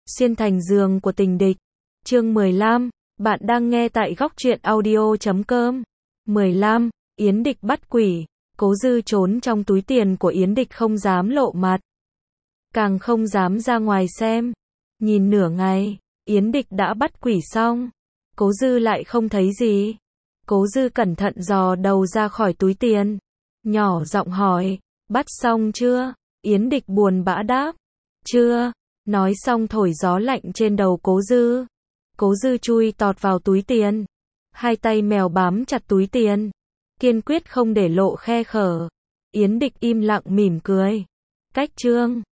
Xuyên thành giường của tình địch. Chương 15, bạn đang nghe tại góc truyện audio.com. 15, Yến Địch bắt quỷ. Cố Dư trốn trong túi tiền của Yến Địch không dám lộ mặt, càng không dám ra ngoài xem. Nhìn nửa ngày, Yến Địch đã bắt quỷ xong, Cố Dư lại không thấy gì. Cố Dư cẩn thận dò đầu ra khỏi túi tiền, nhỏ giọng hỏi, bắt xong chưa? Yến Địch buồn bã đáp, chưa. Nói xong thổi gió lạnh trên đầu Cố Dư. Cố Dư chui tọt vào túi tiền, hai tay mèo bám chặt túi tiền, kiên quyết không để lộ khe hở. Yến Địch im lặng mỉm cười. Cách chương